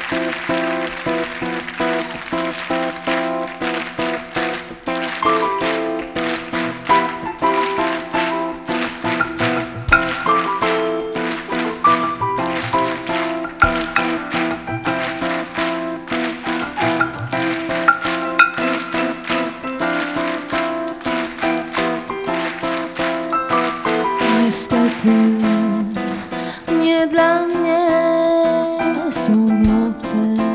Niestety nie dla mnie są noce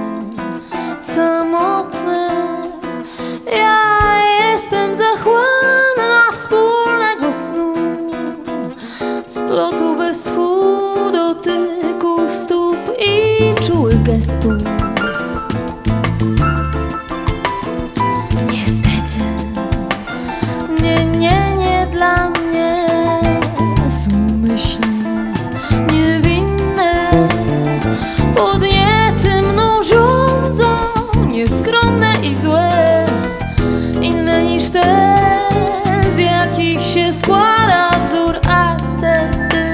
samotne. Ja jestem zachłanna wspólnego snu, splotu bez tchu, dotyku stóp i czułych gestów. Niestety nie dla mnie są myśli niewinne, podniety mną rządzą, nieskromne i złe, inne niż te, z jakich się składa wzór ascety.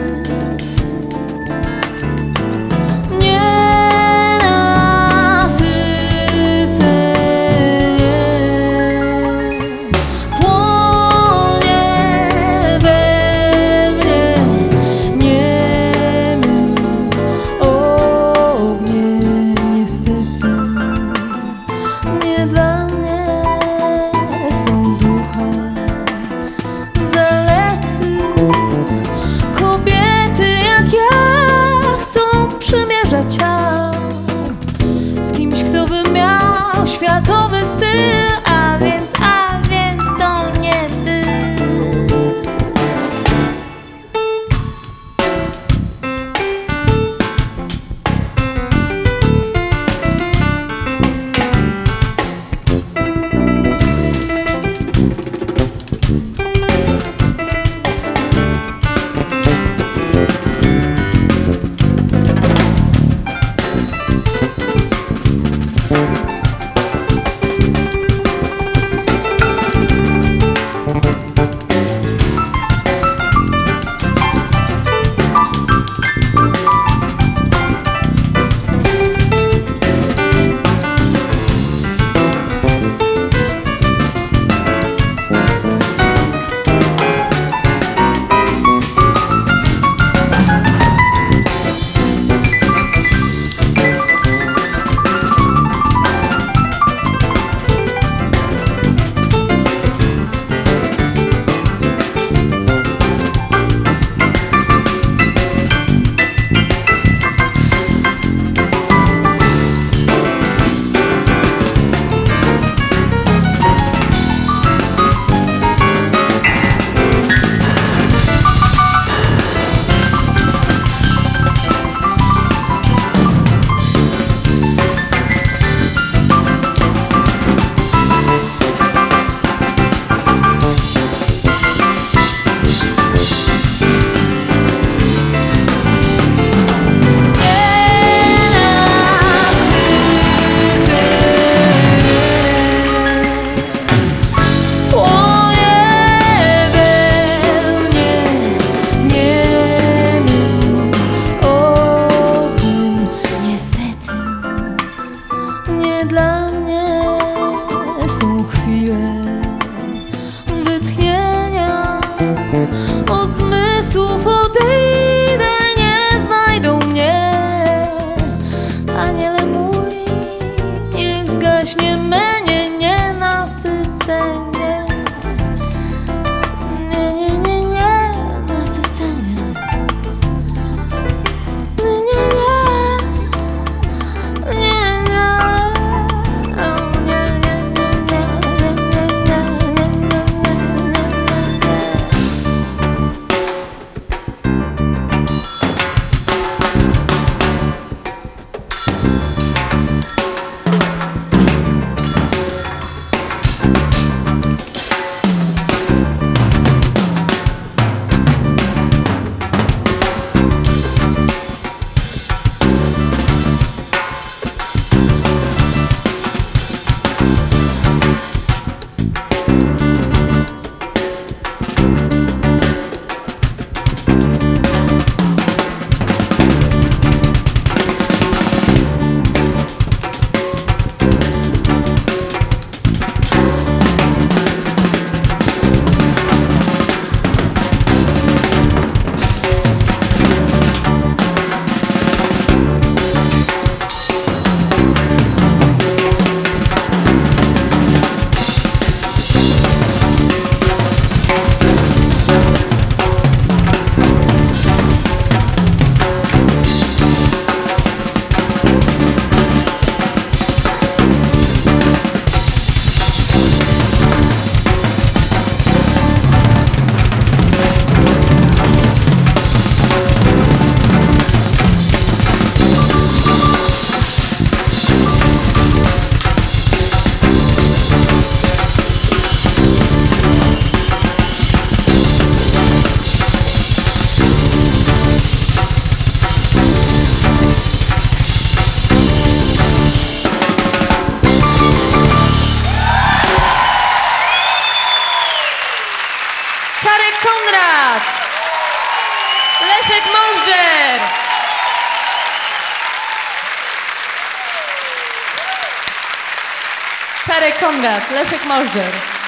Z kimś, kto by miał światowy styl, a więc to nie ty. Dla mnie są chwile wytchnienia, od zmysłów odejdę, nie znajdą mnie. Aniele mój, niech zgaśnie mnie nienasycenie. Nie, nasycenie. Czarek Konrad, Leszek Możdżer. Czarek Konrad, Leszek Możdżer.